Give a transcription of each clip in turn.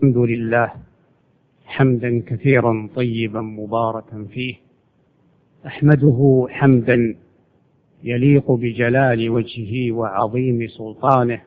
الحمد لله حمدا كثيرا طيبا مباركا فيه، أحمده حمدا يليق بجلال وجهه وعظيم سلطانه،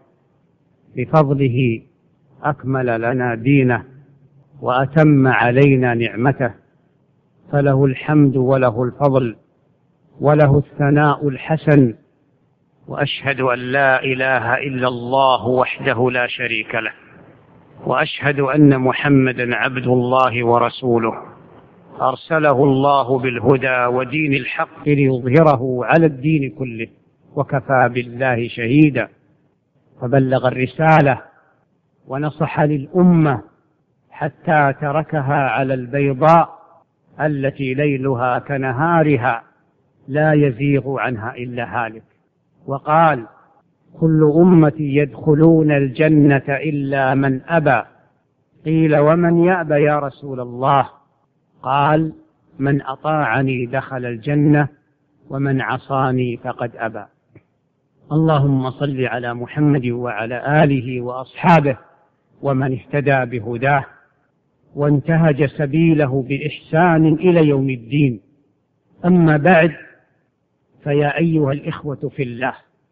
بفضله أكمل لنا دينه وأتم علينا نعمته، فله الحمد وله الفضل وله الثناء الحسن. وأشهد أن لا إله إلا الله وحده لا شريك له، وأشهد أن محمدا عبد الله ورسوله، أرسله الله بالهدى ودين الحق ليظهره على الدين كله، وكفى بالله شهيدا. فبلغ الرسالة ونصح للأمة حتى تركها على البيضاء التي ليلها كنهارها لا يزيغ عنها إلا هالك. وقال: كل أمتي يدخلون الجنة إلا من أبى. قيل: ومن يأبى يا رسول الله؟ قال: من أطاعني دخل الجنة ومن عصاني فقد أبى. اللهم صل على محمد وعلى آله وأصحابه ومن اهتدى بهداه وانتهج سبيله بإحسان إلى يوم الدين. أما بعد، فيا أيها الإخوة في الله،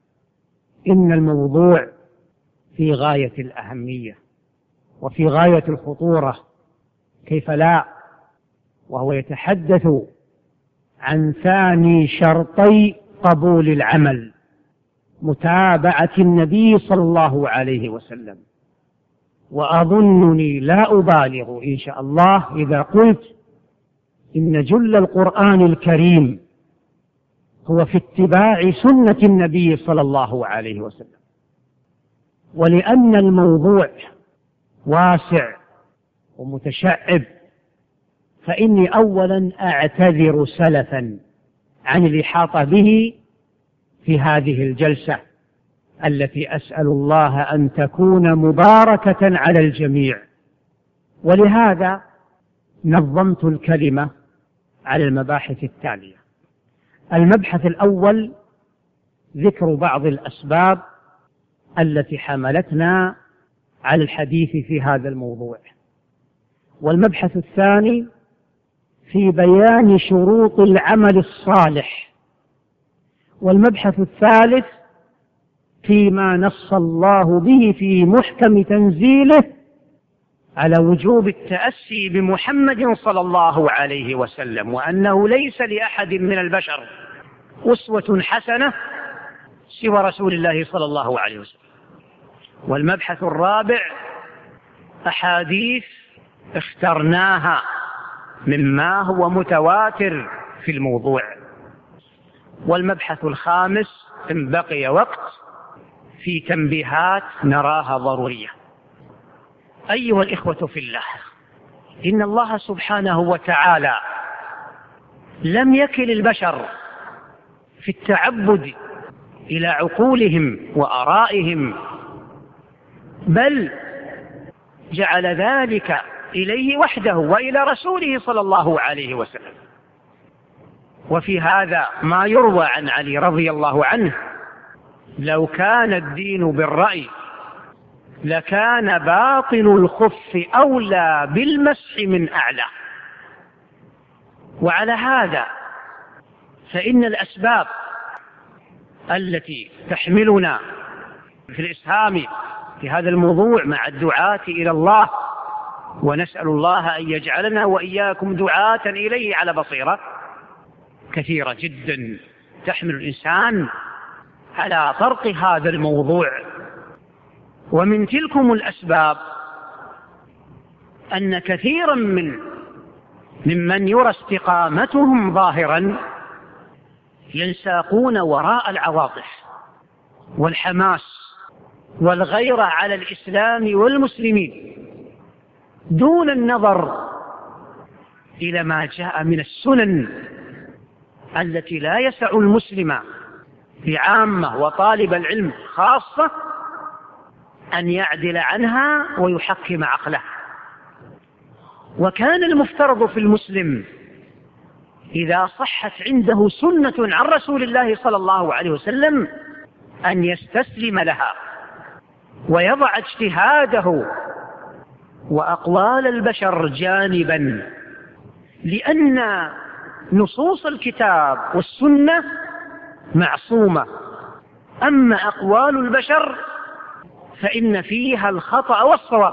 إن الموضوع في غاية الأهمية وفي غاية الخطورة، كيف لا، وهو يتحدث عن ثاني شرطي قبول العمل، متابعة النبي صلى الله عليه وسلم. وأظنني لا أبالغ إن شاء الله إذا قلت إن جل القرآن الكريم هو في اتباع سنة النبي صلى الله عليه وسلم. ولأن الموضوع واسع ومتشعب، فإني أولا أعتذر سلفا عن الإحاطة به في هذه الجلسة التي أسأل الله أن تكون مباركة على الجميع. ولهذا نظمت الكلمة على المباحث التالية. المبحث الأول ذكر بعض الأسباب التي حملتنا على الحديث في هذا الموضوع، والمبحث الثاني في بيان شروط العمل الصالح، والمبحث الثالث فيما نص الله به في محكم تنزيله على وجوب التأسي بمحمد صلى الله عليه وسلم، وأنه ليس لأحد من البشر أسوة حسنة سوى رسول الله صلى الله عليه وسلم. والمبحث الرابع أحاديث اخترناها مما هو متواتر في الموضوع. والمبحث الخامس إن بقي وقت في تنبيهات نراها ضرورية. أيها الإخوة في الله، إن الله سبحانه وتعالى لم يكل البشر في التعبد إلى عقولهم وآرائهم، بل جعل ذلك إليه وحده وإلى رسوله صلى الله عليه وسلم. وفي هذا ما يروى عن علي رضي الله عنه: لو كان الدين بالرأي لكان باطن الخف أولى بالمسح من أعلى. وعلى هذا فإن الأسباب التي تحملنا في الإسهام في هذا الموضوع مع الدعاة إلى الله، ونسأل الله أن يجعلنا وإياكم دعاة إليه على بصيرة، كثيرة جدا تحمل الإنسان على طرق هذا الموضوع. ومن تلكم الأسباب أن كثيرا ممن يرى استقامتهم ظاهرا ينساقون وراء العواطف والحماس والغيرة على الإسلام والمسلمين دون النظر إلى ما جاء من السنن التي لا يسع المسلم بعامة وطالب العلم خاصة أن يعدل عنها ويحكم عقله. وكان المفترض في المسلم إذا صحت عنده سنة عن رسول الله صلى الله عليه وسلم أن يستسلم لها ويضع اجتهاده وأقوال البشر جانبا، لأن نصوص الكتاب والسنة معصومة، أما أقوال البشر فإن فيها الخطأ والصواب.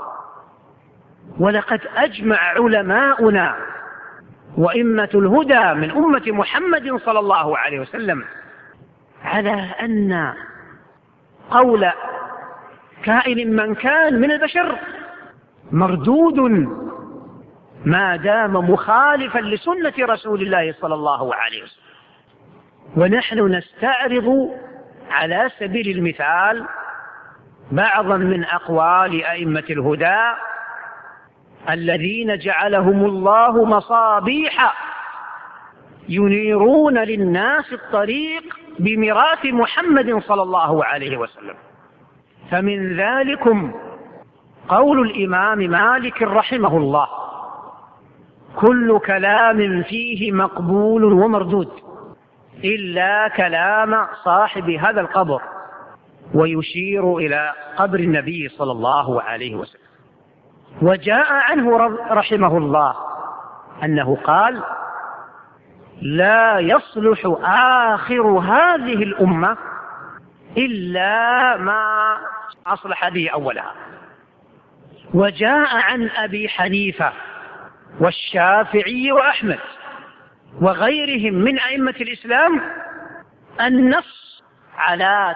ولقد أجمع علماؤنا وإمة الهدى من أمة محمد صلى الله عليه وسلم على أن قول كائن من كان من البشر مردود ما دام مخالفا لسنة رسول الله صلى الله عليه وسلم. ونحن نستعرض على سبيل المثال بعضا من أقوال أئمة الهدى الذين جعلهم الله مصابيح ينيرون للناس الطريق بميراث محمد صلى الله عليه وسلم. فمن ذلكم قول الإمام مالك رحمه الله: كل كلام فيه مقبول ومردود إلا كلام صاحب هذا القبر، ويشير إلى قبر النبي صلى الله عليه وسلم. وجاء عنه رحمه الله أنه قال: لا يصلح آخر هذه الأمة إلا ما أصلح به أولها. وجاء عن أبي حنيفة والشافعي وأحمد وغيرهم من أئمة الإسلام النص على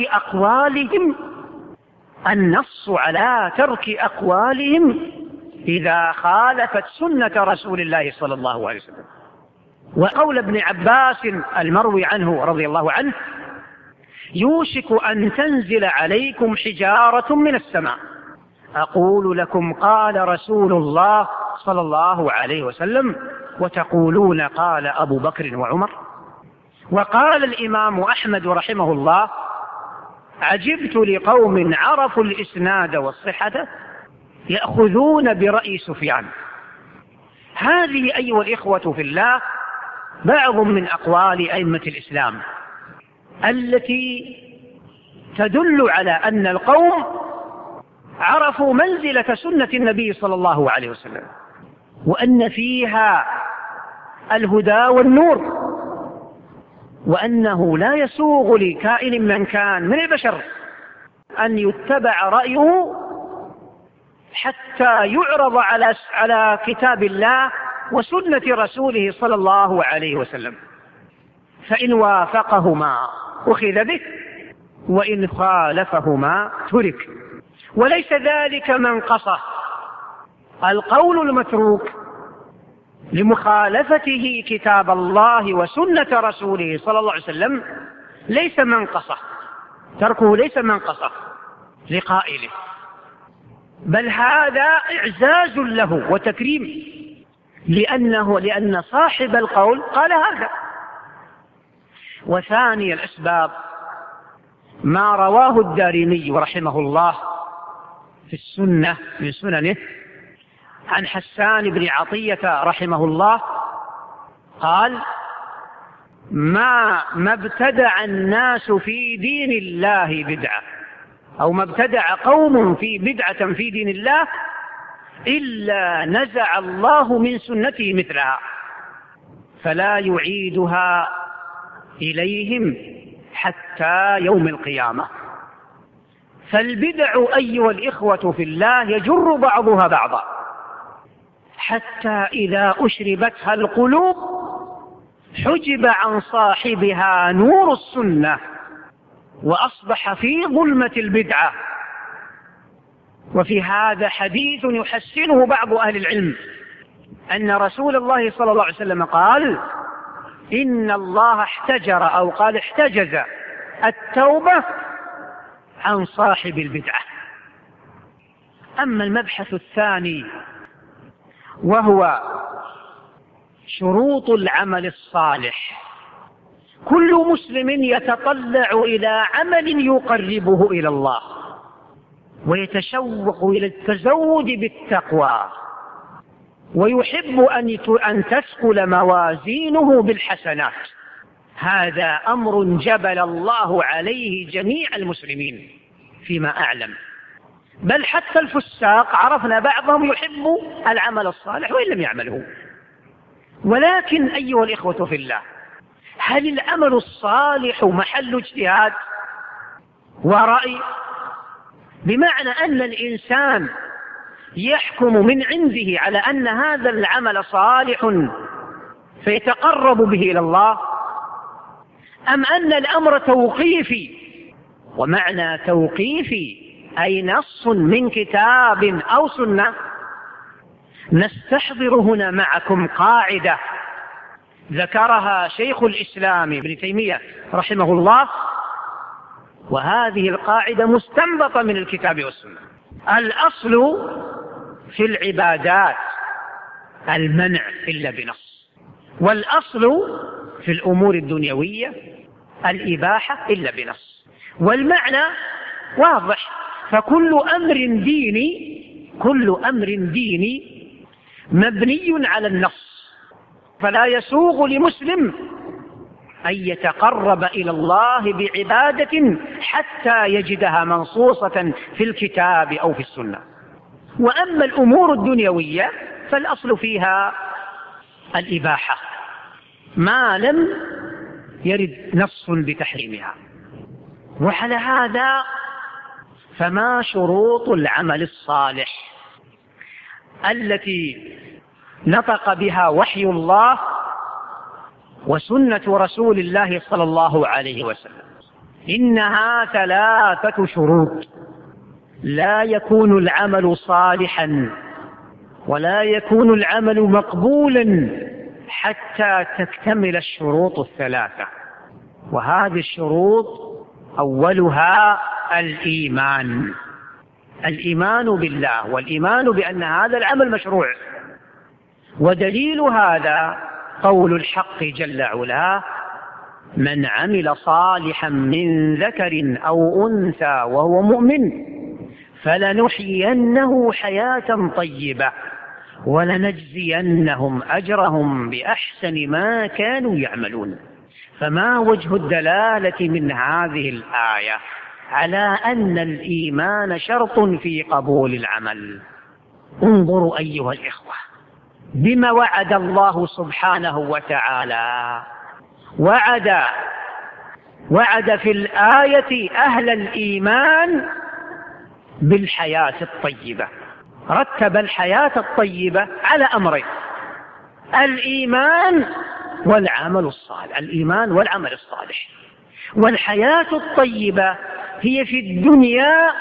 ترك أقوالهم إذا خالفت سنة رسول الله صلى الله عليه وسلم. وقول ابن عباس المروي عنه رضي الله عنه: يوشك أن تنزل عليكم حجارة من السماء أقول لكم قال رسول الله صلى الله عليه وسلم وتقولون قال أبو بكر وعمر. وقال الإمام أحمد رحمه الله: عجبت لقوم عرفوا الإسناد والصحة يأخذون برأي سفيان. هذه أيها الإخوة في الله بعض من أقوال أئمة الإسلام التي تدل على أن القوم عرفوا منزلة سنة النبي صلى الله عليه وسلم، وأن فيها الهدى والنور، وأنه لا يسوغ لكائن من كان من البشر أن يتبع رأيه حتى يعرض على كتاب الله وسنة رسوله صلى الله عليه وسلم، فإن وافقهما أخذ به وإن خالفهما ترك. وليس ذلك منقصة، القول المتروك لمخالفته كتاب الله وسنة رسوله صلى الله عليه وسلم ليس منقصة، تركه ليس منقصة لقائله، بل هذا إعزاز له وتكريم، لأن صاحب القول قال هذا. وثاني الأسباب ما رواه الدارمي رحمه الله في السنة من سننه عن حسان بن عطية رحمه الله قال: ما ابتدع الناس في دين الله بدعة، أو ما ابتدع قوم في بدعة في دين الله إلا نزع الله من سنته مثلها فلا يعيدها إليهم حتى يوم القيامة. فالبدع أيها الإخوة في الله يجر بعضها بعضا، حتى إذا أشربتها القلوب حجب عن صاحبها نور السنة وأصبح في ظلمة البدعة. وفي هذا حديث يحسنه بعض أهل العلم أن رسول الله صلى الله عليه وسلم قال: إن الله احتجر، أو قال احتجز التوبة عن صاحب البدعة. أما المبحث الثاني وهو شروط العمل الصالح، كل مسلم يتطلع إلى عمل يقربه إلى الله ويتشوق إلى التزود بالتقوى ويحب أن تثقل موازينه بالحسنات. هذا أمر جبل الله عليه جميع المسلمين فيما أعلم. بل حتى الفساق عرفنا بعضهم يحب العمل الصالح وإن لم يعمله. ولكن أيها الإخوة في الله، هل العمل الصالح محل اجتهاد ورأي؟ بمعنى أن الإنسان يحكم من عنده على أن هذا العمل صالح فيتقرب به إلى الله، أم أن الأمر توقيفي؟ ومعنى توقيفي أي نص من كتاب أو سنة. نستحضر هنا معكم قاعدة ذكرها شيخ الإسلام ابن تيمية رحمه الله، وهذه القاعدة مستنبطة من الكتاب والسنة. الأصل في العبادات المنع إلا بنص، والأصل في الأمور الدنيوية الإباحة إلا بنص. والمعنى واضح، فكل أمر ديني مبني على النص، فلا يسوغ لمسلم أن يتقرب إلى الله بعبادة حتى يجدها منصوصة في الكتاب أو في السنة. وأما الأمور الدنيوية فالأصل فيها الإباحة ما لم يرد نص بتحريمها. وعلى هذا فما شروط العمل الصالح التي نطق بها وحي الله وسنة رسول الله صلى الله عليه وسلم؟ إنها 3 شروط. لا يكون العمل صالحا ولا يكون العمل مقبولا حتى تكتمل الشروط 3. وهذه الشروط أولها الإيمان بالله والإيمان بأن هذا العمل مشروع. ودليل هذا قول الحق جل علاه: من عمل صالحا من ذكر أو أنثى وهو مؤمن فلنحيينه حياة طيبة ولنجزينهم أجرهم بأحسن ما كانوا يعملون. فما وجه الدلالة من هذه الآية على أن الإيمان شرط في قبول العمل؟ انظروا أيها الإخوة بما وعد الله سبحانه وتعالى. وعد في الآية أهل الإيمان بالحياة الطيبة. رتب الحياة الطيبة على أمرين: الإيمان والعمل الصالح. الإيمان والعمل الصالح. والحياة الطيبة هي في الدنيا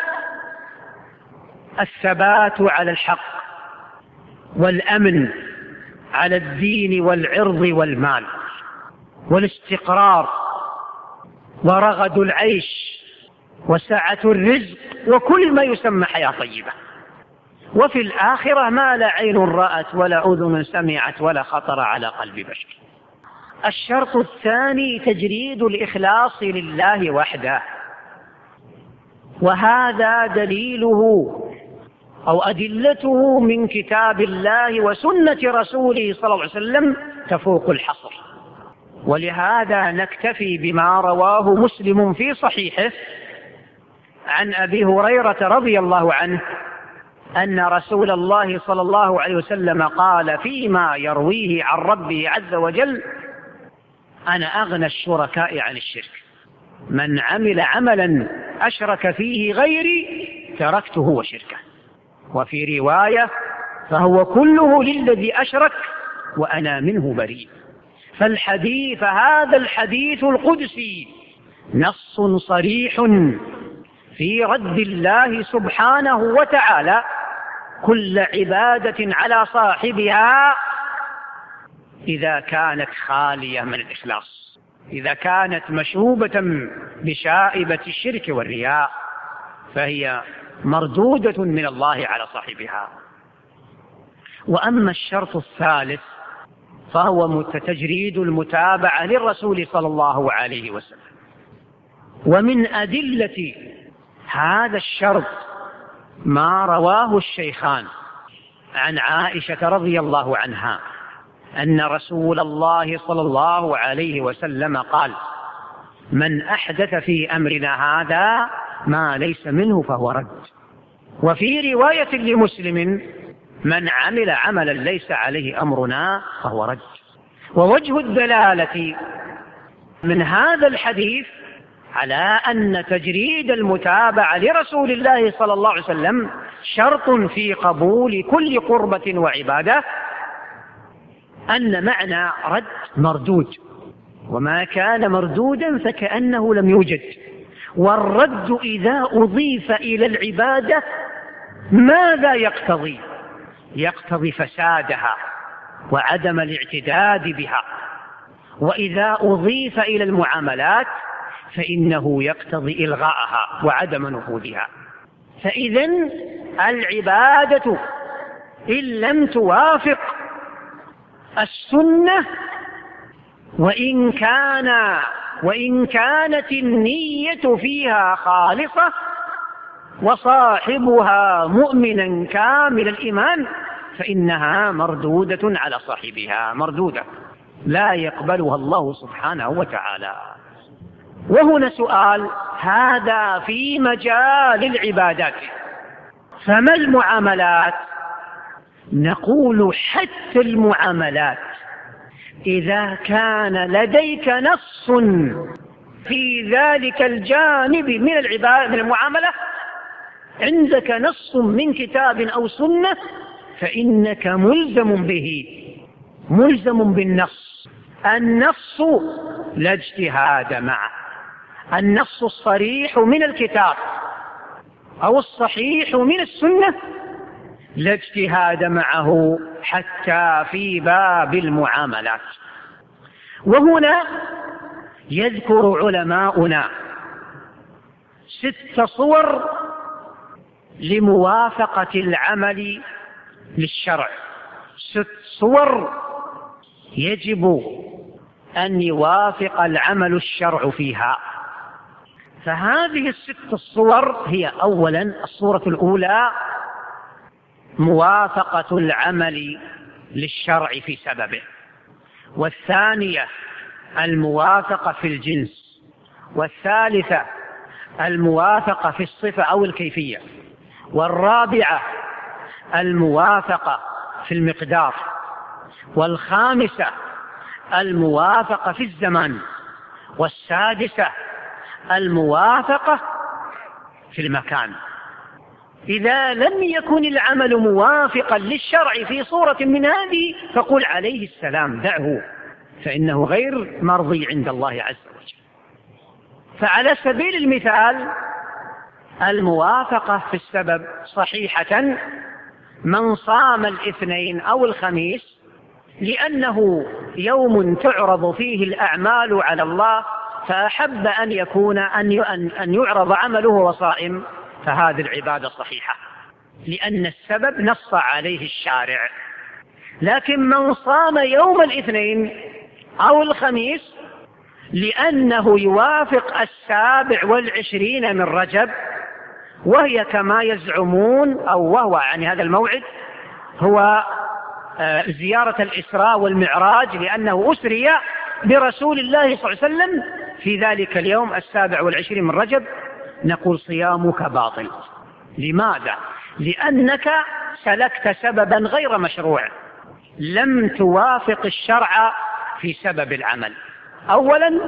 الثبات على الحق والأمن على الدين والعرض والمال والاستقرار ورغد العيش وسعة الرزق وكل ما يسمى حياة طيبة. وفي الآخرة ما لا عين رأت ولا أذن سمعت ولا خطر على قلب بشر. الشرط الثاني تجريد الإخلاص لله وحده، وهذا دليله أو أدلته من كتاب الله وسنة رسوله صلى الله عليه وسلم تفوق الحصر. ولهذا نكتفي بما رواه مسلم في صحيحه عن أبي هريرة رضي الله عنه أن رسول الله صلى الله عليه وسلم قال فيما يرويه عن ربه عز وجل: أنا أغنى الشركاء عن الشرك، من عمل عملا أشرك فيه غيري تركته وشركه. وفي رواية: فهو كله للذي أشرك وأنا منه بريء. فهذا الحديث القدسي نص صريح في رد الله سبحانه وتعالى كل عبادة على صاحبها إذا كانت خالية من الإخلاص، إذا كانت مشوبة بشائبة الشرك والرياء فهي مردودة من الله على صاحبها. وأما الشرط الثالث فهو تجريد المتابعة للرسول صلى الله عليه وسلم. ومن أدلة هذا الشرط ما رواه الشيخان عن عائشة رضي الله عنها أن رسول الله صلى الله عليه وسلم قال: من أحدث في أمرنا هذا ما ليس منه فهو رد. وفي رواية لمسلم: من عمل عملا ليس عليه أمرنا فهو رد. ووجه الدلالة من هذا الحديث على أن تجريد المتابعة لرسول الله صلى الله عليه وسلم شرط في قبول كل قربة وعبادة، أن معنى رد مردود، وما كان مردودا فكأنه لم يوجد. والرد إذا أضيف إلى العبادة ماذا يقتضي؟ يقتضي فسادها وعدم الاعتداد بها. وإذا أضيف إلى المعاملات فإنه يقتضي إلغاءها وعدم نفوذها. فإذن العبادة إن لم توافق السنة، وإن كانت النية فيها خالصة وصاحبها مؤمنا كامل الإيمان، فإنها مردودة على صاحبها، مردودة لا يقبلها الله سبحانه وتعالى. وهنا سؤال، هذا في مجال العبادات، فما المعاملات؟ نقول حتى المعاملات إذا كان لديك نص في ذلك الجانب من المعاملة، عندك نص من كتاب أو سنة، فإنك ملزم به، ملزم بالنص. النص لا اجتهاد معه، النص الصريح من الكتاب أو الصحيح من السنة لا اجتهاد معه حتى في باب المعاملات. وهنا يذكر علماؤنا 6 صور لموافقة العمل للشرع، 6 صور يجب أن يوافق العمل الشرع فيها. فهذه 6 الصور هي: أولا الصورة الأولى موافقة العمل للشرع في سببه، والثانية الموافقة في الجنس، والثالثة الموافقة في الصفة أو الكيفية، والرابعة الموافقة في المقدار، والخامسة الموافقة في الزمان، والسادسة الموافقة في المكان. إذا لم يكن العمل موافقا للشرع في صورة من هذه فقل عليه السلام، دعه، فإنه غير مرضي عند الله عز وجل. فعلى سبيل المثال الموافقة في السبب صحيحة: من صام الاثنين أو الخميس لأنه يوم تعرض فيه الأعمال على الله، فأحب أن يكون أن يعرض عمله وصائم، فهذه العبادة صحيحة لأن السبب نص عليه الشارع. لكن من صام يوم الاثنين أو الخميس لأنه يوافق 27 من رجب، وهي كما يزعمون، أو وهو يعني هذا الموعد هو زيارة الإسراء والمعراج، لأنه أسري برسول الله صلى الله عليه وسلم في ذلك اليوم 27 من رجب، نقول صيامك باطل. لماذا؟ لأنك سلكت سببا غير مشروع، لم توافق الشرع في سبب العمل. أولا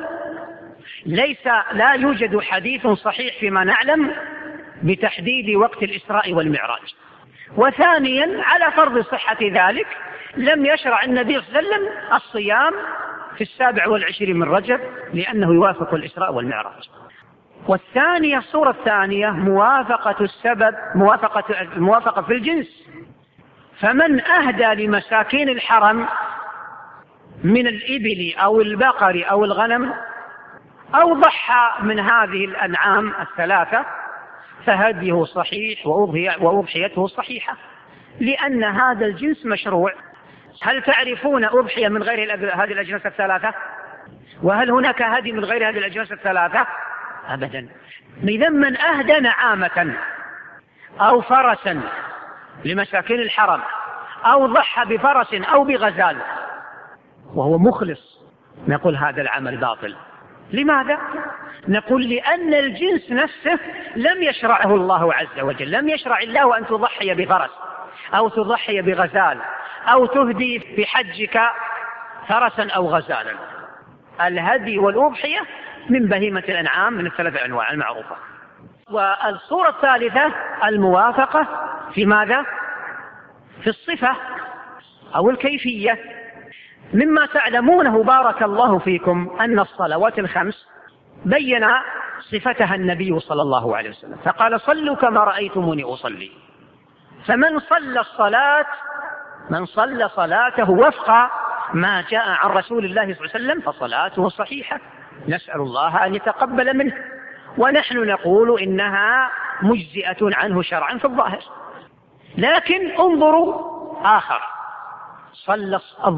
لا يوجد حديث صحيح فيما نعلم بتحديد وقت الإسراء والمعراج. وثانيا على فرض صحة ذلك لم يشرع النبي صلى الله عليه وسلم الصيام في 27 من رجب لأنه يوافق الإسراء والمعراج. والثانية الصورة الثانية موافقة السبب، موافقة في الجنس. فمن أهدى لمساكين الحرم من الإبل أو البقر أو الغنم أو ضحى من هذه الأنعام الثلاثة فهديه صحيح وأضحيته صحيحة، لأن هذا الجنس مشروع. هل تعرفون أضحية من غير هذه الأجناس الثلاثة؟ وهل هناك هدي من غير هذه الأجناس الثلاثة؟ أبدا. إذا من أهدى نعامة أو فرسا لمساكين الحرم أو ضحى بفرس أو بغزال وهو مخلص، نقول هذا العمل باطل. لماذا؟ نقول لأن الجنس نفسه لم يشرعه الله عز وجل، لم يشرع الله أن تضحي بفرس أو تضحي بغزال أو تهدي في حجك فرسا أو غزالا. الهدي والأضحية من بهيمة الأنعام من الثلاث أنواع المعروفة. والصورة الثالثة الموافقة في ماذا؟ في الصفة أو الكيفية. مما تعلمونه بارك الله فيكم أن الصلوات الخمس بين صفتها النبي صلى الله عليه وسلم فقال صلوا كما رأيتموني أصلي. فمن صلى الصلاة من صلى صلاته وفق ما جاء عن رسول الله صلى الله عليه وسلم فصلاته صحيحة، نسأل الله أن يتقبل منه، ونحن نقول إنها مجزئة عنه شرعا في الظاهر. لكن انظروا آخر صلى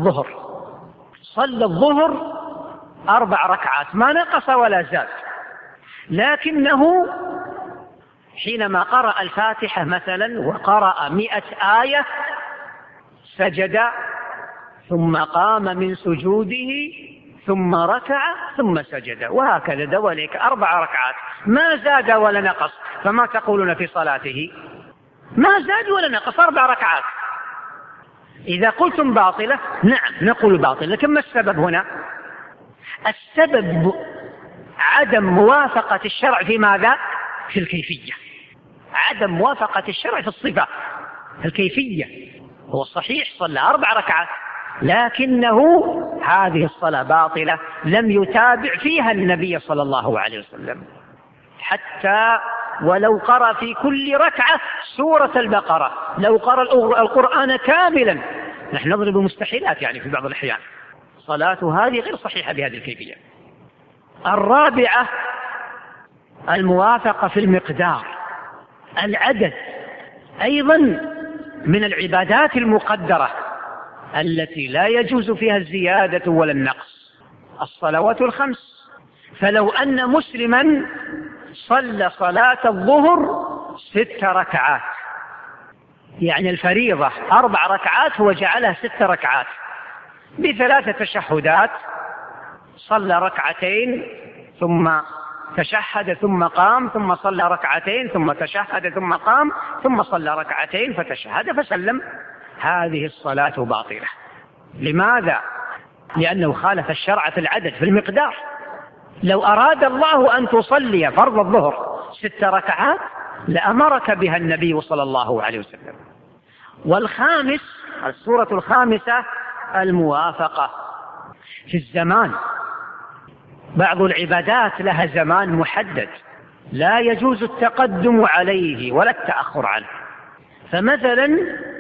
الظهر 4 ركعات ما نقص ولا زاد، لكنه حينما قرأ الفاتحة مثلا وقرأ 100 آية سجد ثم قام من سجوده ثم ركع ثم سجد، وهكذا دواليك 4 ركعات ما زاد ولا نقص. فما تقولون في صلاته؟ ما زاد ولا نقص 4 ركعات. إذا قلتم باطلة نعم نقول باطلة، لكن ما السبب هنا؟ السبب عدم موافقة الشرع في ماذا؟ في الكيفية. عدم موافقة الشرع في الصفة. الكيفية هو صحيح صلى 4 ركعات لكنه هذه الصلاة باطلة، لم يتابع فيها النبي صلى الله عليه وسلم، حتى ولو قرأ في كل ركعة سورة البقرة، لو قرأ القرآن كاملا. نحن نضرب مستحيلات يعني في بعض الأحيان. صلاته هذه غير صحيحة بهذه الكيفية. الرابعة الموافقة في المقدار. العدد أيضا من العبادات المقدرة التي لا يجوز فيها الزيادة ولا النقص. الصلوات الخمس، فلو أن مسلما صلى صلاة الظهر 6 ركعات، يعني الفريضة 4 ركعات هو جعلها 6 ركعات ب3 تشهدات، صلى 2 ركعتين ثم تشهد ثم قام، ثم صلى 2 ركعتين ثم تشهد ثم قام، ثم صلى 2 ركعتين فتشهد فسلم، هذه الصلاة باطلة. لماذا؟ لأنه خالف الشرع في العدد في المقدار. لو أراد الله أن تصلي فرض الظهر 6 ركعات لأمرك بها النبي صلى الله عليه وسلم. والخامس السورة الخامسة الموافقة في الزمان. بعض العبادات لها زمان محدد لا يجوز التقدم عليه ولا التأخر عنه. فمثلا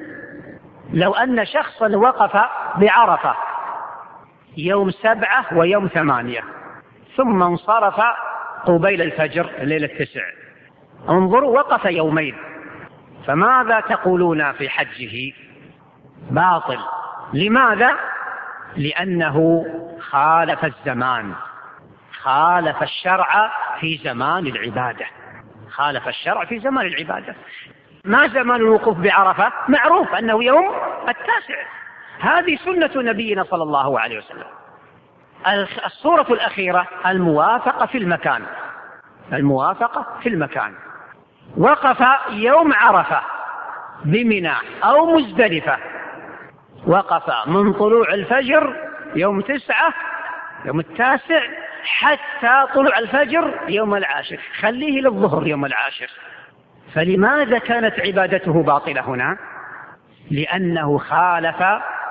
لو أن شخصا وقف بعرفة يوم 7 ويوم 8 ثم انصرف قبيل الفجر ليلة 9، انظروا وقف يومين، فماذا تقولون في حجه؟ باطل. لماذا؟ لأنه خالف الزمان، خالف الشرع في زمان العبادة، خالف الشرع في زمان العبادة. ما زمان الوقوف بعرفة؟ معروف أنه يوم 9، هذه سنة نبينا صلى الله عليه وسلم. الصورة الأخيرة الموافقة في المكان. الموافقة في المكان، وقف يوم عرفة بمنى أو مزدلفة، وقف من طلوع الفجر يوم 9 يوم 9 حتى طلوع الفجر يوم 10، خليه للظهر يوم 10. فلماذا كانت عبادته باطلة هنا؟ لأنه خالف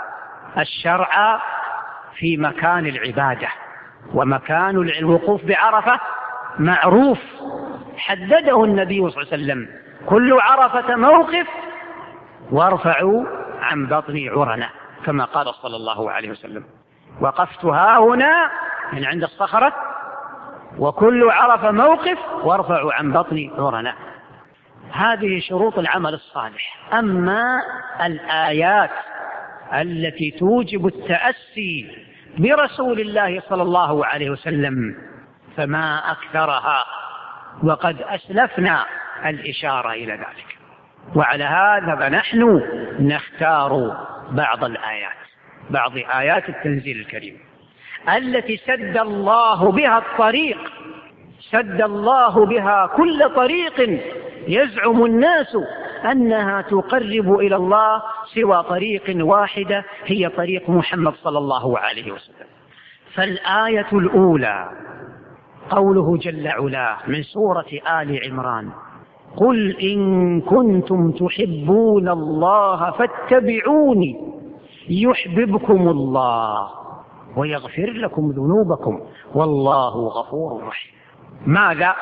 الشرع في مكان العبادة، ومكان الوقوف بعرفة معروف حدده النبي صلى الله عليه وسلم: كل عرفة موقف وارفعوا عن بطني عرنة، كما قال صلى الله عليه وسلم: وقفت ها هنا من عند الصخرة وكل عرفة موقف وارفعوا عن بطني عرنة. هذه شروط العمل الصالح. أما الآيات التي توجب التأسي برسول الله صلى الله عليه وسلم فما أكثرها، وقد أسلفنا الإشارة إلى ذلك. وعلى هذا فنحن نختار بعض الآيات، بعض آيات التنزيل الكريم. التي سد الله بها الطريق، سد الله بها كل طريق يزعم الناس أنها تقرب إلى الله سوى طريق واحدة هي طريق محمد صلى الله عليه وسلم. فالآية الأولى قوله جل علاه من سورة آل عمران: قل إن كنتم تحبون الله فاتبعوني يحببكم الله ويغفر لكم ذنوبكم والله غفور رحيم. ماذا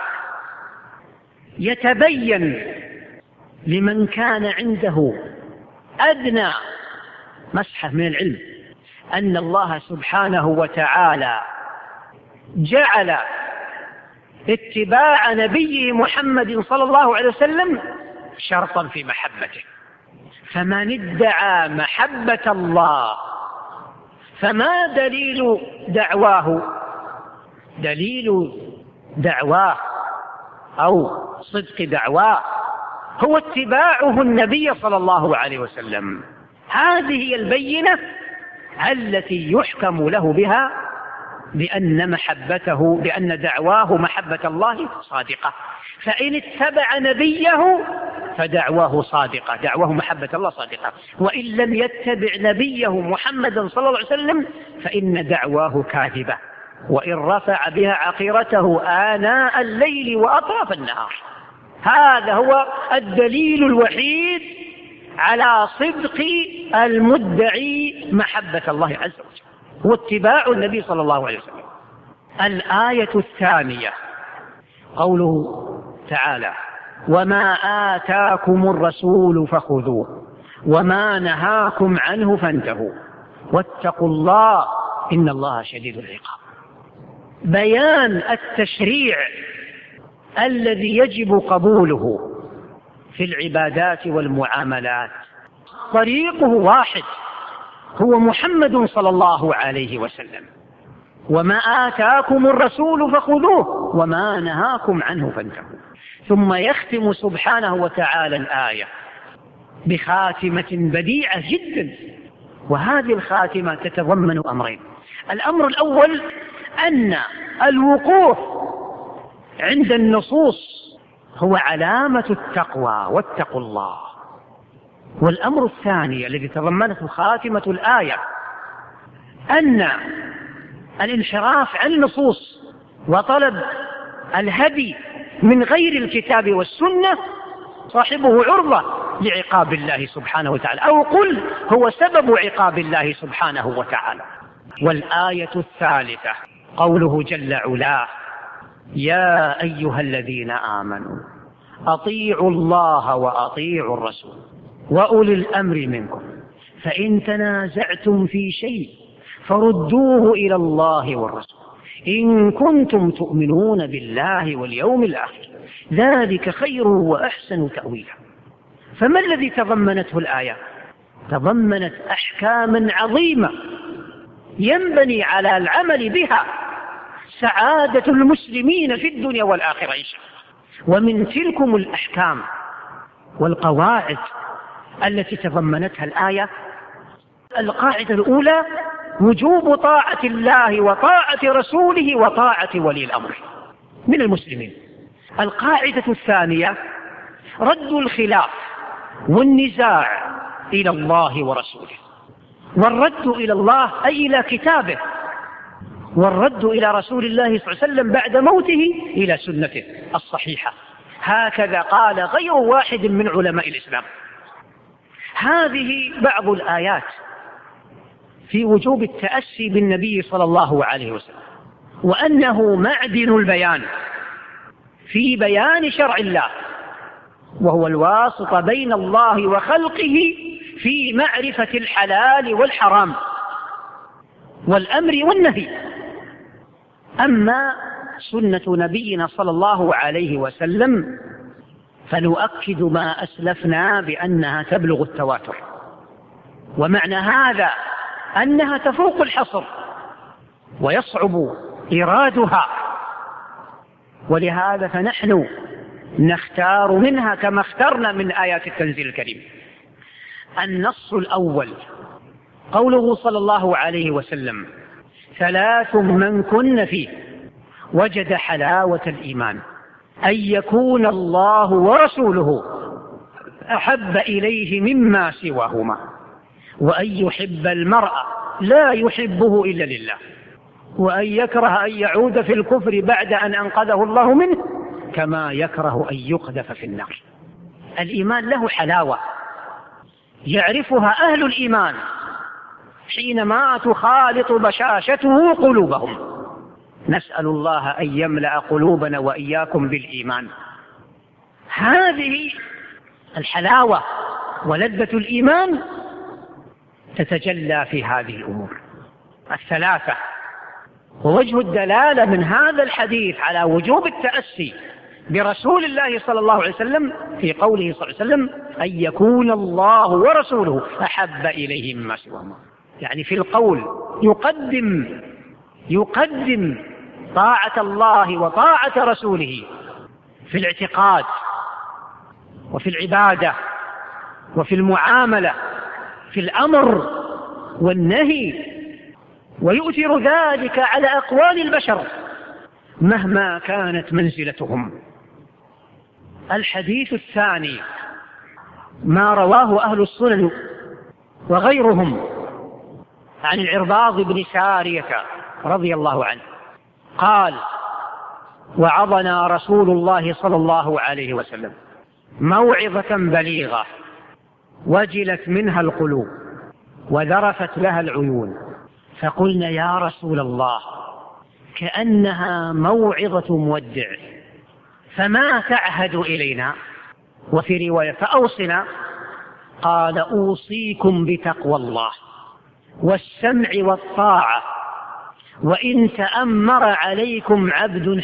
يتبين لمن كان عنده أدنى مسحة من العلم أن الله سبحانه وتعالى جعل اتباع نبيه محمد صلى الله عليه وسلم شرطا في محبته. فمن ادعى محبة الله فما دليل دعواه؟ دليل دعواه أو صدق دعواه هو اتباعه النبي صلى الله عليه وسلم. هذه هي البينة التي يحكم له بها بأن دعواه محبة الله صادقة. فإن اتبع نبيه فدعواه صادقة، دعواه محبة الله صادقة. وإن لم يتبع نبيه محمدا صلى الله عليه وسلم فإن دعواه كاذبة، وإن رفع بها عقيرته آناء الليل وأطراف النهار. هذا هو الدليل الوحيد على صدق المدعي محبة الله عز وجل، هو اتباع النبي صلى الله عليه وسلم. الآية الثانية قوله تعالى: وما آتاكم الرسول فخذوه وما نهاكم عنه فانتهوا واتقوا الله إن الله شديد العقاب. بيان التشريع الذي يجب قبوله في العبادات والمعاملات طريقه واحد، هو محمد صلى الله عليه وسلم. وما آتاكم الرسول فخذوه وما نهاكم عنه فانتهوا. ثم يختم سبحانه وتعالى الآية بخاتمة بديعة جدا، وهذه الخاتمة تتضمن أمرين. الأمر الأول أن الوقوف عند النصوص هو علامة التقوى واتقوا الله. والأمر الثاني الذي تضمنته خاتمة الآية أن الانحراف عن النصوص وطلب الهدي من غير الكتاب والسنة صاحبه عرضة لعقاب الله سبحانه وتعالى، أو قل هو سبب عقاب الله سبحانه وتعالى. والآية الثالثة قوله جل علاه: يا أيها الذين آمنوا أطيعوا الله وأطيعوا الرسول وأولي الأمر منكم فإن تنازعتم في شيء فردوه إلى الله والرسول إن كنتم تؤمنون بالله واليوم الآخر ذلك خير وأحسن تأويلا. فما الذي تضمنته الآية؟ تضمنت أحكاما عظيمة ينبني على العمل بها سعادة المسلمين في الدنيا والآخرة إن شاء الله. ومن تلكم الأحكام والقواعد التي تضمنتها الآية: القاعدة الأولى وجوب طاعة الله وطاعة رسوله وطاعة ولي الأمر من المسلمين. القاعدة الثانية رد الخلاف والنزاع إلى الله ورسوله، والرد إلى الله أي إلى كتابه، والرد إلى رسول الله صلى الله عليه وسلم بعد موته إلى سنته الصحيحة. هكذا قال غير واحد من علماء الإسلام. هذه بعض الآيات في وجوب التأسي بالنبي صلى الله عليه وسلم، وأنه معدن البيان في بيان شرع الله، وهو الواسطة بين الله وخلقه في معرفة الحلال والحرام والأمر والنهي. أما سنة نبينا صلى الله عليه وسلم فنؤكد ما أسلفنا بأنها تبلغ التواتر، ومعنى هذا أنها تفوق الحصر ويصعب إيرادها، ولهذا فنحن نختار منها كما اخترنا من آيات التنزيل الكريم. النص الأول قوله صلى الله عليه وسلم: ثلاث من كن فيه وجد حلاوة الإيمان: أن يكون الله ورسوله أحب إليه مما سواهما، وأن يحب المرء لا يحبه إلا لله، وأن يكره أن يعود في الكفر بعد أن أنقذه الله منه، كما يكره أن يقذف في النار. الإيمان له حلاوة يعرفها أهل الإيمان حينما تخالط بشاشته قلوبهم. نسأل الله أن يملأ قلوبنا وإياكم بالإيمان. هذه الحلاوة ولذة الإيمان تتجلى في هذه الأمور الثلاثة. ووجه الدلالة من هذا الحديث على وجوب التأسي برسول الله صلى الله عليه وسلم في قوله صلى الله عليه وسلم: أن يكون الله ورسوله أحب إليه مما سواهما. يعني في القول يقدم طاعة الله وطاعة رسوله في الاعتقاد وفي العبادة وفي المعاملة في الأمر والنهي، ويؤثر ذلك على أقوال البشر مهما كانت منزلتهم. الحديث الثاني ما رواه أهل السنن وغيرهم عن العرباض بن سارية رضي الله عنه قال: وعظنا رسول الله صلى الله عليه وسلم موعظة بليغة وجلت منها القلوب وذرفت لها العيون، فقلنا: يا رسول الله، كأنها موعظة مودع، فما تعهد إلينا؟ وفي رواية: فأوصنا. قال: أوصيكم بتقوى الله والسمع والطاعة، وإن تأمر عليكم عبد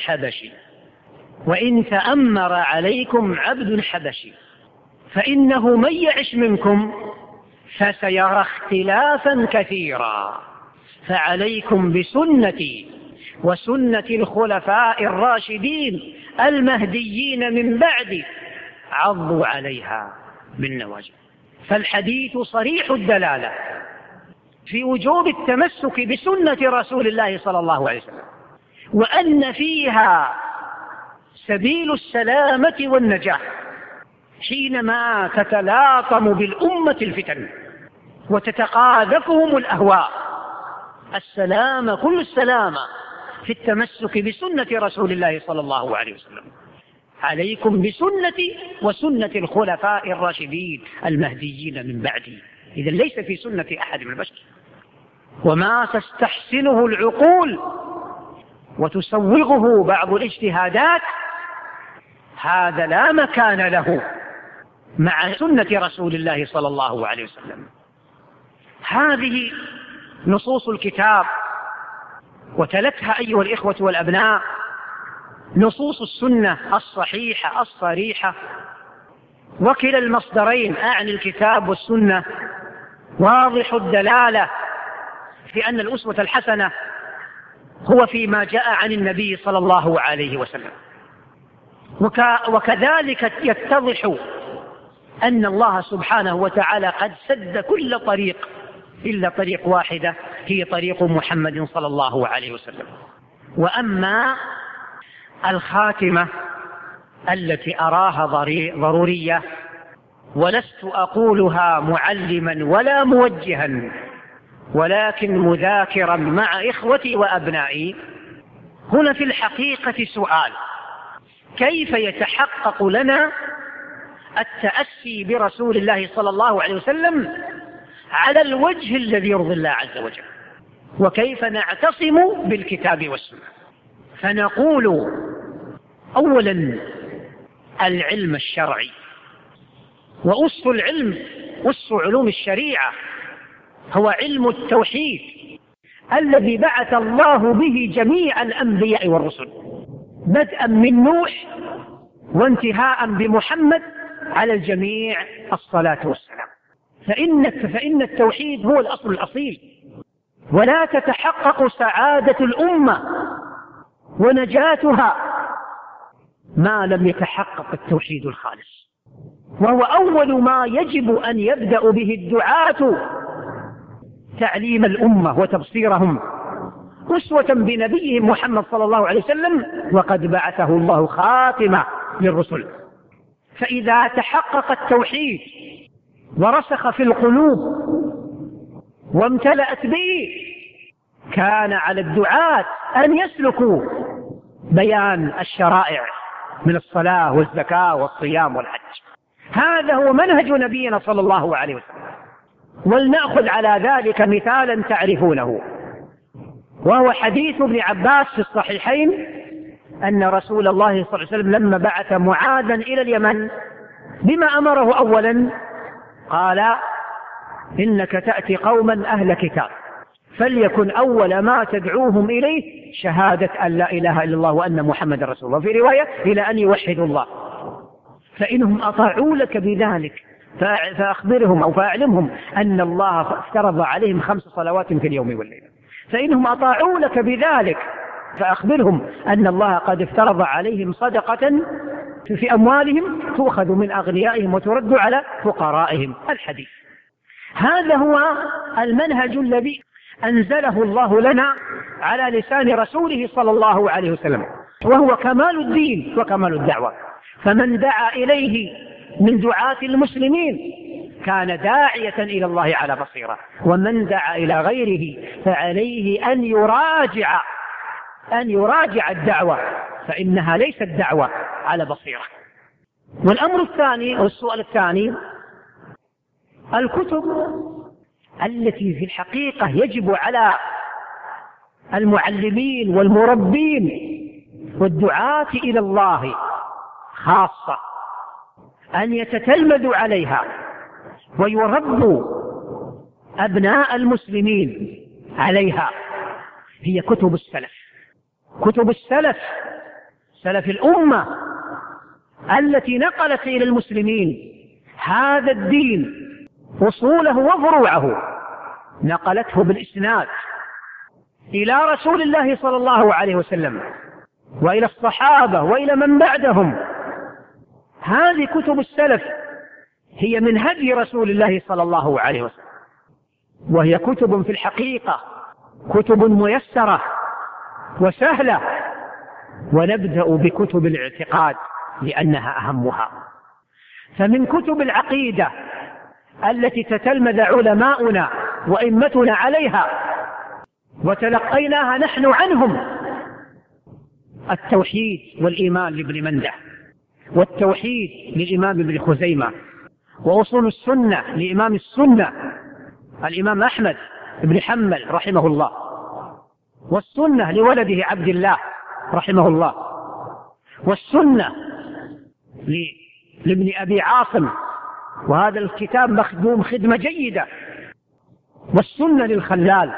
حبشي، فإنه من يعش منكم فسيرى اختلافا كثيرا، فعليكم بسنتي وسنة الخلفاء الراشدين المهديين من بعدي، عضوا عليها بالنواجذ. فالحديث صريح الدلالة في وجوب التمسك بسنة رسول الله صلى الله عليه وسلم، وأن فيها سبيل السلامة والنجاة حينما تتلاطم بالأمة الفتن وتتقاذفهم الأهواء. السلامة كل السلامة في التمسك بسنة رسول الله صلى الله عليه وسلم. عليكم بسنتي وسنة الخلفاء الراشدين المهديين من بعدي. إذن ليس في سنة أحد من البشر. وما تستحسنه العقول وتسوغه بعض الاجتهادات هذا لا مكان له مع سنة رسول الله صلى الله عليه وسلم. هذه نصوص الكتاب، وتلتها أيها الإخوة والأبناء نصوص السنة الصحيحة الصريحة، وكلا المصدرين أعني الكتاب والسنة واضح الدلالة في أن الأسوة الحسنة هو فيما جاء عن النبي صلى الله عليه وسلم. وكذلك يتضح أن الله سبحانه وتعالى قد سد كل طريق إلا طريق واحدة، هي طريق محمد صلى الله عليه وسلم. وأما الخاتمة التي أراها ضرورية، ولست أقولها معلما ولا موجها، ولكن مذاكرا مع إخوتي وأبنائي، هنا في الحقيقة سؤال: كيف يتحقق لنا التأسي برسول الله صلى الله عليه وسلم على الوجه الذي يرضي الله عز وجل؟ وكيف نعتصم بالكتاب والسنة؟ فنقول: أولا العلم الشرعي، وأس العلم أس علوم الشريعة هو علم التوحيد الذي بعث الله به جميع الأنبياء والرسل، بدءا من نوح وانتهاء بمحمد على الجميع الصلاة والسلام. فإن التوحيد هو الأصل الأصيل، ولا تتحقق سعادة الأمة ونجاتها ما لم يتحقق التوحيد الخالص، وهو أول ما يجب أن يبدأ به الدعاة تعليم الأمة وتبصيرهم أسوة بنبيهم محمد صلى الله عليه وسلم، وقد بعثه الله خاتمة للرسل. فإذا تحقق التوحيد ورسخ في القلوب وامتلأت به، كان على الدعاة أن يسلكوا بيان الشرائع من الصلاة والزكاة والصيام والحج. هذا هو منهج نبينا صلى الله عليه وسلم. ولنأخذ على ذلك مثالا تعرفونه، وهو حديث ابن عباس في الصحيحين أن رسول الله صلى الله عليه وسلم لما بعث معاذا إلى اليمن بما أمره أولا قال: إنك تأتي قوما أهل كتاب، فليكن أول ما تدعوهم إليه شهادة أن لا إله إلا الله وأن محمد رسول الله، في رواية إلى أن يوحدوا الله. فإنهم أطاعوا لك بذلك فأخبرهم أو فأعلمهم أن الله افترض عليهم 5 صلوات في اليوم والليلة. فإنهم أطاعوا لك بذلك فأخبرهم أن الله قد افترض عليهم صدقة في أموالهم تؤخذ من أغنيائهم وترد على فقرائهم. الحديث هذا هو المنهج الذي أنزله الله لنا على لسان رسوله صلى الله عليه وسلم، وهو كمال الدين وكمال الدعوة. فمن دعا إليه من دعاة المسلمين كان داعية إلى الله على بصيرة، ومن دعا إلى غيره فعليه أن يراجع الدعوة، فإنها ليست دعوة على بصيرة. والأمر الثاني والسؤال الثاني: الكتب التي في الحقيقة يجب على المعلمين والمربين والدعاة إلى الله خاصة أن يتتلمذوا عليها ويربوا أبناء المسلمين عليها، هي كتب السلف. كتب السلف، سلف الأمة التي نقلت إلى المسلمين هذا الدين أصوله وفروعه، نقلته بالإسناد إلى رسول الله صلى الله عليه وسلم وإلى الصحابة وإلى من بعدهم. هذه كتب السلف هي من هدي رسول الله صلى الله عليه وسلم، وهي كتب في الحقيقة كتب ميسرة وسهلة. ونبدأ بكتب الاعتقاد لأنها أهمها. فمن كتب العقيدة التي تتلمذ علماؤنا وإمتنا عليها وتلقيناها نحن عنهم التوحيد والإيمان لابن منده، والتوحيد للإمام ابن خزيمة، وأصول السنة لإمام السنة الإمام أحمد بن حنبل رحمه الله، والسنة لولده عبد الله رحمه الله، والسنة لابن أبي عاصم، وهذا الكتاب مخدوم خدمة جيدة، والسنة للخلال،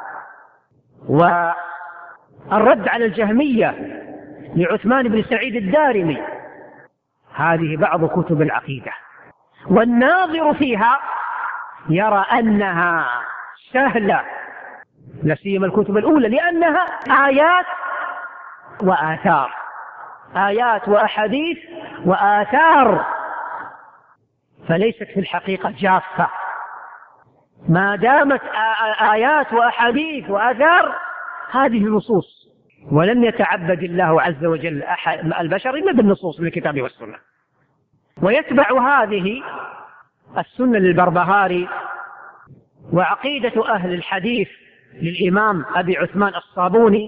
والرد على الجهمية لعثمان بن سعيد الدارمي. هذه بعض كتب العقيدة، والناظر فيها يرى أنها سهلة، لا سيما الكتب الأولى، لأنها آيات وآثار، آيات وأحاديث وآثار، فليست في الحقيقة جافة. ما دامت آيات وأحاديث وآثار هذه النصوص، ولم يتعبد الله عز وجل البشر إلا بالنصوص من الكتاب والسنة. ويتبع هذه السنة للبربهاري، وعقيدة أهل الحديث للإمام أبي عثمان الصابوني،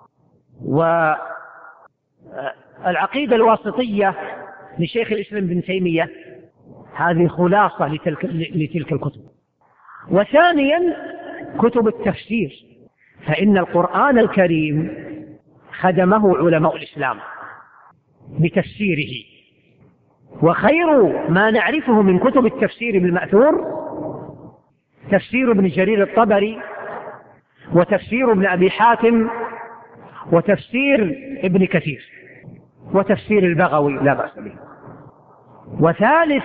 والعقيدة الواسطية لشيخ الإسلام ابن تيمية. هذه خلاصة لتلك الكتب. وثانيا كتب التفسير، فإن القرآن الكريم خدمه علماء الإسلام بتفسيره، وخير ما نعرفه من كتب التفسير بالمأثور تفسير ابن جرير الطبري، وتفسير ابن أبي حاتم، وتفسير ابن كثير، وتفسير البغوي لا بأس به. وثالث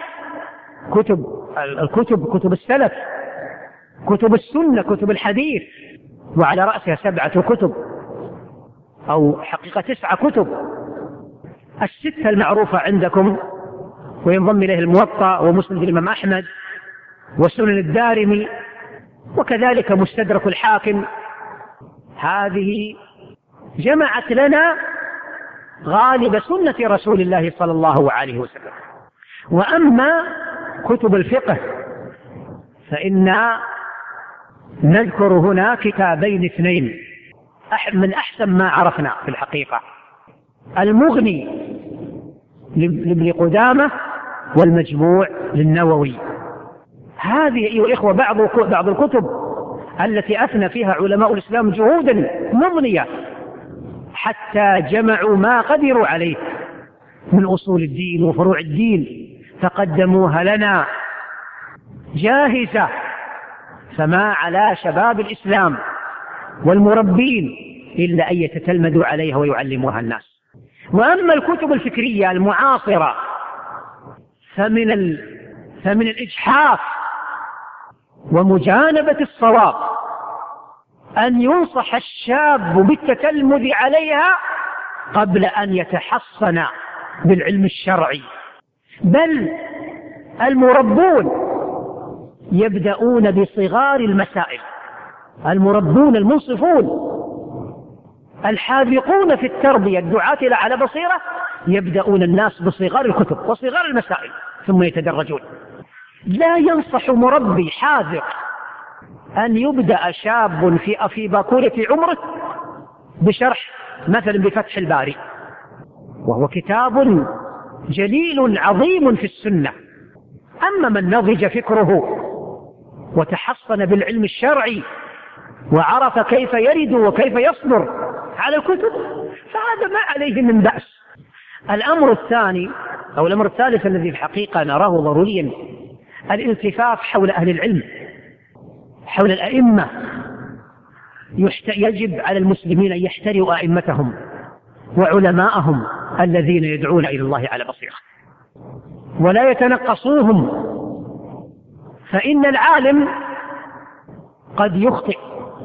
كتب السلف، كتب السنة، كتب الحديث، وعلى رأسها 7 كتب أو حقيقة 9 كتب: 6 المعروفة عندكم، وينضم إليه الموطأ ومسند الإمام أحمد وسنن الدارمي، وكذلك مستدرك الحاكم. هذه جمعت لنا غالب سنة رسول الله صلى الله عليه وسلم. وأما كتب الفقه فإنا نذكر هنا كتابين اثنين من أحسن ما عرفنا في الحقيقة: المغني لابن قدامة والمجموع للنووي. هذه أيها الإخوة بعض الكتب التي أثنى فيها علماء الإسلام جهودا مضنية حتى جمعوا ما قدروا عليه من أصول الدين وفروع الدين فقدموها لنا جاهزة، فما على شباب الإسلام والمربين إلا أن يتتلمذوا عليها ويعلموها الناس. وأما الكتب الفكرية المعاصرة فمن الإجحاف ومجانبة الصواب أن ينصح الشاب بالتتلمذ عليها قبل أن يتحصن بالعلم الشرعي، بل المربون يبدأون بصغار المسائل، المربون المنصفون الحاذقون في التربية الدعاة على بصيرة يبدأون الناس بصغار الكتب وصغار المسائل ثم يتدرجون. لا ينصح مربي حاذق أن يبدأ شاب في باكورة عمره بشرح مثلا بفتح الباري، وهو كتاب جليل عظيم في السنة. أما من نضج فكره وتحصن بالعلم الشرعي وعرف كيف يرد وكيف يصبر على الكتب فهذا ما عليه من بأس. الأمر الثاني أو الأمر الثالث الذي في الحقيقة نراه ضروريا الالتفاف حول أهل العلم، حول الأئمة. يجب على المسلمين أن يحتروا أئمتهم وعلماءهم الذين يدعون إلى الله على بصيرة ولا يتنقصوهم، فإن العالم قد يخطئ،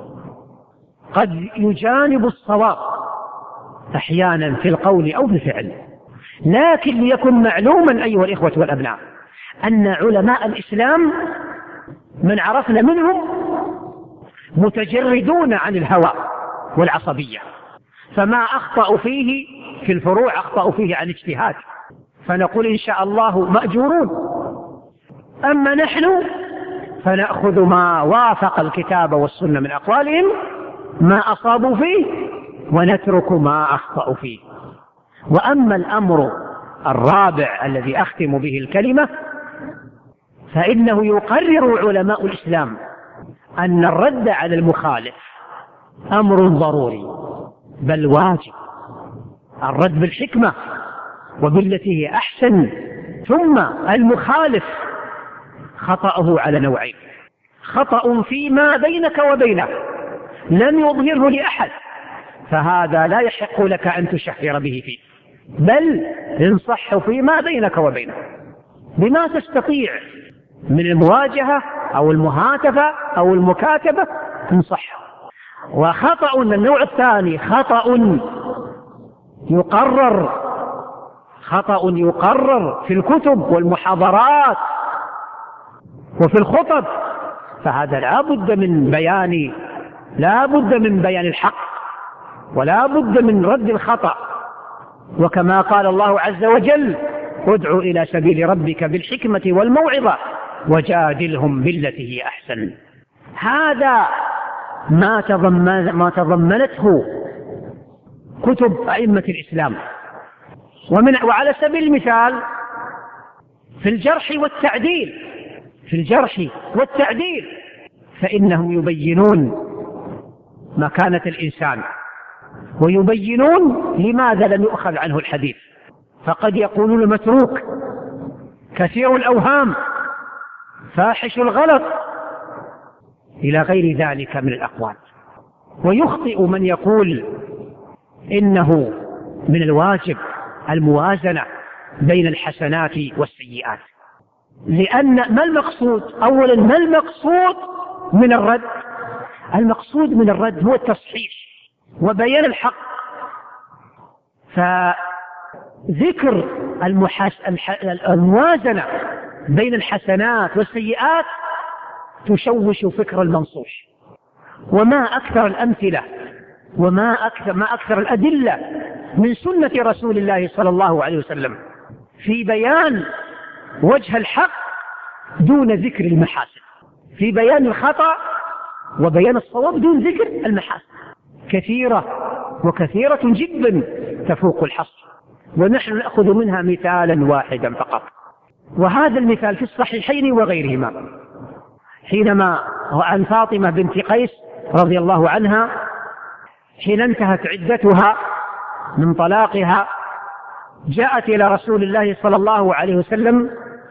قد يجانب الصواب أحيانا في القول أو في الفعل، لكن ليكن معلوما أيها الإخوة والأبناء أن علماء الإسلام من عرفنا منهم متجردون عن الهوى والعصبية، فما أخطأوا فيه في الفروع أخطأوا فيه عن اجتهاد، فنقول إن شاء الله مأجورون. أما نحن فنأخذ ما وافق الكتاب والسنة من أقوالهم ما أصابوا فيه ونترك ما أخطأوا فيه. وأما الأمر الرابع الذي أختم به الكلمة فإنه يقرر علماء الإسلام أن الرد على المخالف أمر ضروري بل واجب، الرد بالحكمة وبالتي هي أحسن. ثم المخالف خطأه على نوعين: خطأ فيما بينك وبينه لم يظهره لأحد فهذا لا يحق لك أن تشهر به فيه، بل انصح فيما بينك وبينه بما تستطيع من المواجهة أو المهاتفة أو المكاتبة انصحه. وخطأ النوع الثاني خطأ يقرر في الكتب والمحاضرات وفي الخطب، فهذا لا بد من بيان الحق ولا بد من رد الخطأ. وكما قال الله عز وجل: ادع إلى سبيل ربك بالحكمة والموعظة وجادلهم بالتي هي أحسن. هذا ما تضمنته كتب أئمة الإسلام. وعلى سبيل المثال في الجرح والتعديل فإنهم يبينون مكانة الإنسان ويبينون لماذا لم يؤخذ عنه الحديث، فقد يقولون متروك، كثير الأوهام، فاحش الغلط، إلى غير ذلك من الأقوال. ويخطئ من يقول إنه من الواجب الموازنة بين الحسنات والسيئات، لأن ما المقصود؟ أولا ما المقصود من الرد؟ المقصود من الرد هو التصحيح وبيان الحق. فذكر الموازنة بين الحسنات والسيئات تشوش فكر المنصوح. وما أكثر الأمثلة وما أكثر الأدلة من سنة رسول الله صلى الله عليه وسلم في بيان وجه الحق دون ذكر المحاسن، في بيان الخطأ وبيان الصواب دون ذكر المحاسن، كثيرة وكثيرة جدا تفوق الحصر، ونحن نأخذ منها مثالا واحدا فقط، وهذا المثال في الصحيحين وغيرهما، حينما عن فاطمة بنت قيس رضي الله عنها حين انتهت عدتها من طلاقها، جاءت إلى رسول الله صلى الله عليه وسلم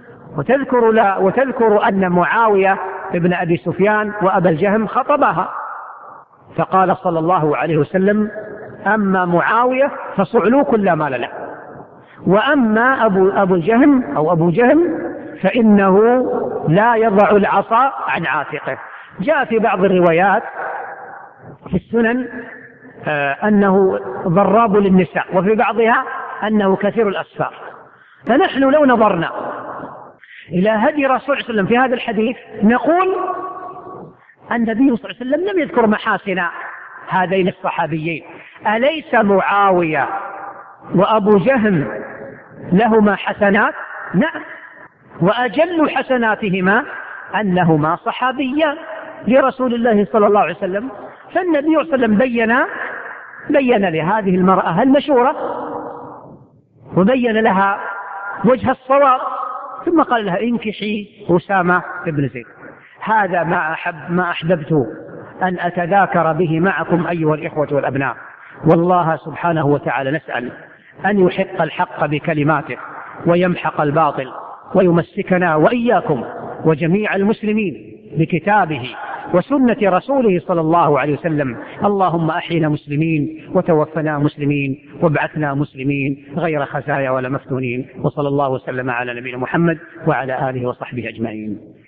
وتذكر أن معاوية ابن أبي سفيان وأبا الجهم خطبها، فقال صلى الله عليه وسلم: أما معاوية فصعلوك لا مال له، وأما أبو جهم فإنه لا يضع العصا عن عاتقه. جاء في بعض الروايات في السنن أنه ضراب للنساء، وفي بعضها أنه كثير الأسفار. فنحن لو نظرنا إلى هدي رسول الله صلى الله عليه وسلم في هذا الحديث نقول النبي صلى الله عليه وسلم لم يذكر محاسن هذين الصحابيين. أليس معاوية وأبو جهم لهما حسنات؟ نعم، وأجل حسناتهما أنهما صحابيان لرسول الله صلى الله عليه وسلم. فالنبي صلى الله عليه وسلم بين لهذه المرأة المشورة وبين لها وجه الصواب، ثم قال لها: انكحي أسامة بن زيد. هذا ما أحببت أن أتذاكر به معكم أيها الإخوة والأبناء. والله سبحانه وتعالى نسأل أن يحق الحق بكلماته ويمحق الباطل، ويمسكنا وإياكم وجميع المسلمين بكتابه وسنة رسوله صلى الله عليه وسلم. اللهم أحينا مسلمين وتوفنا مسلمين وابعثنا مسلمين غير خزايا ولا مفتونين. وصلى الله وسلم على نبينا محمد وعلى آله وصحبه أجمعين.